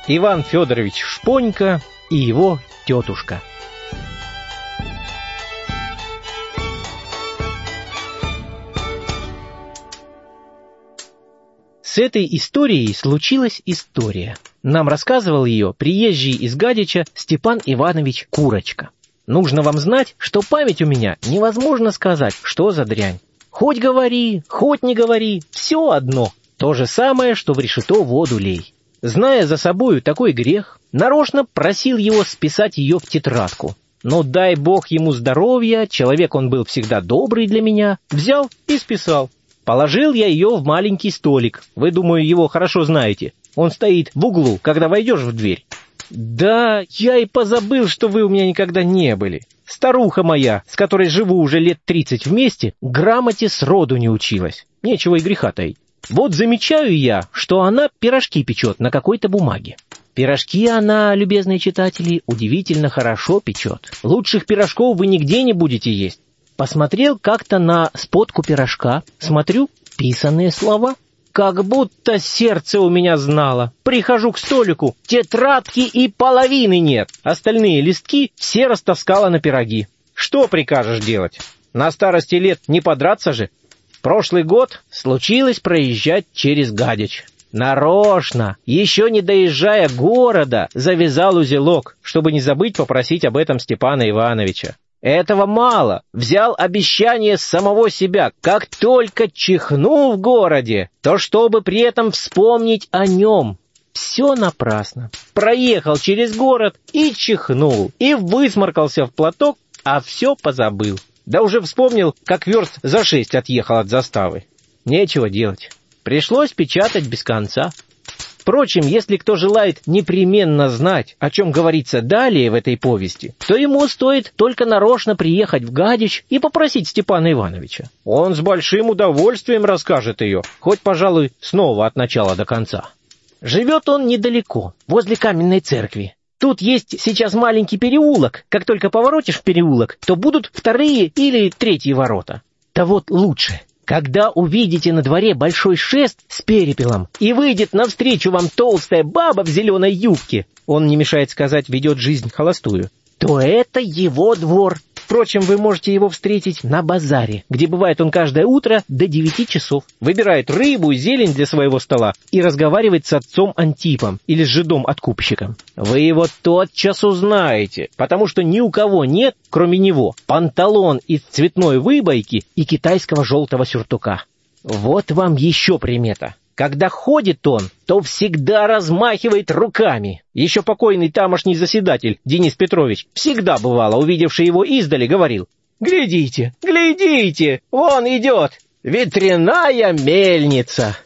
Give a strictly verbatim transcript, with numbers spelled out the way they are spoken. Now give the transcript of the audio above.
Иван Федорович Шпонька и его тетушка. С этой историей случилась история. Нам рассказывал ее приезжий из Гадича Степан Иванович Курочка. Нужно вам знать, что память у меня невозможно сказать, что за дрянь. Хоть говори, хоть не говори, все одно. То же самое, что в решето воду лей. Зная за собою такой грех, нарочно просил его списать ее в тетрадку. Но дай бог ему здоровья, человек он был всегда добрый для меня, взял и списал. Положил я ее в маленький столик. Вы, думаю, его хорошо знаете. Он стоит в углу, когда войдешь в дверь. Да, я и позабыл, что вы у меня никогда не были. Старуха моя, с которой живу уже лет тридцать вместе, грамоте сроду не училась. Нечего и греха таить. Вот замечаю я, что она пирожки печет на какой-то бумаге. Пирожки она, любезные читатели, удивительно хорошо печет. Лучших пирожков вы нигде не будете есть. Посмотрел как-то на сподку пирожка, смотрю, писанные слова. Как будто сердце у меня знало. Прихожу к столику, тетрадки и половины нет. Остальные листки все растаскала на пироги. Что прикажешь делать? На старости лет не подраться же. Прошлый год случилось проезжать через Гадич. Нарочно, еще не доезжая города, завязал узелок, чтобы не забыть попросить об этом Степана Ивановича. Этого мало. Взял обещание самого себя. Как только чихну в городе, то чтобы при этом вспомнить о нем. Все напрасно. Проехал через город и чихнул. И высморкался в платок, а все позабыл. Да уже вспомнил, как верст за шесть отъехал от заставы. Нечего делать. Пришлось печатать без конца. Впрочем, если кто желает непременно знать, о чем говорится далее в этой повести, то ему стоит только нарочно приехать в Гадич и попросить Степана Ивановича. Он с большим удовольствием расскажет ее, хоть, пожалуй, снова от начала до конца. Живет он недалеко, возле каменной церкви. Тут есть сейчас маленький переулок. Как только поворотишь в переулок, то будут вторые или третьи ворота. Да вот лучше. Когда увидите на дворе большой шест с перепелом, и выйдет навстречу вам толстая баба в зеленой юбке, он, не мешает сказать, ведет жизнь холостую, то это его двор. Впрочем, вы можете его встретить на базаре, где бывает он каждое утро до девяти часов. Выбирает рыбу и зелень для своего стола и разговаривает с отцом Антипом или с жидом-откупщиком. Вы его тотчас узнаете, потому что ни у кого нет, кроме него, панталон из цветной выбойки и китайского желтого сюртука. Вот вам еще примета. Когда ходит он, то всегда размахивает руками. Еще покойный тамошний заседатель Денис Петрович, всегда бывало, увидевший его издали, говорил: «Глядите, глядите, вон идет ветряная мельница».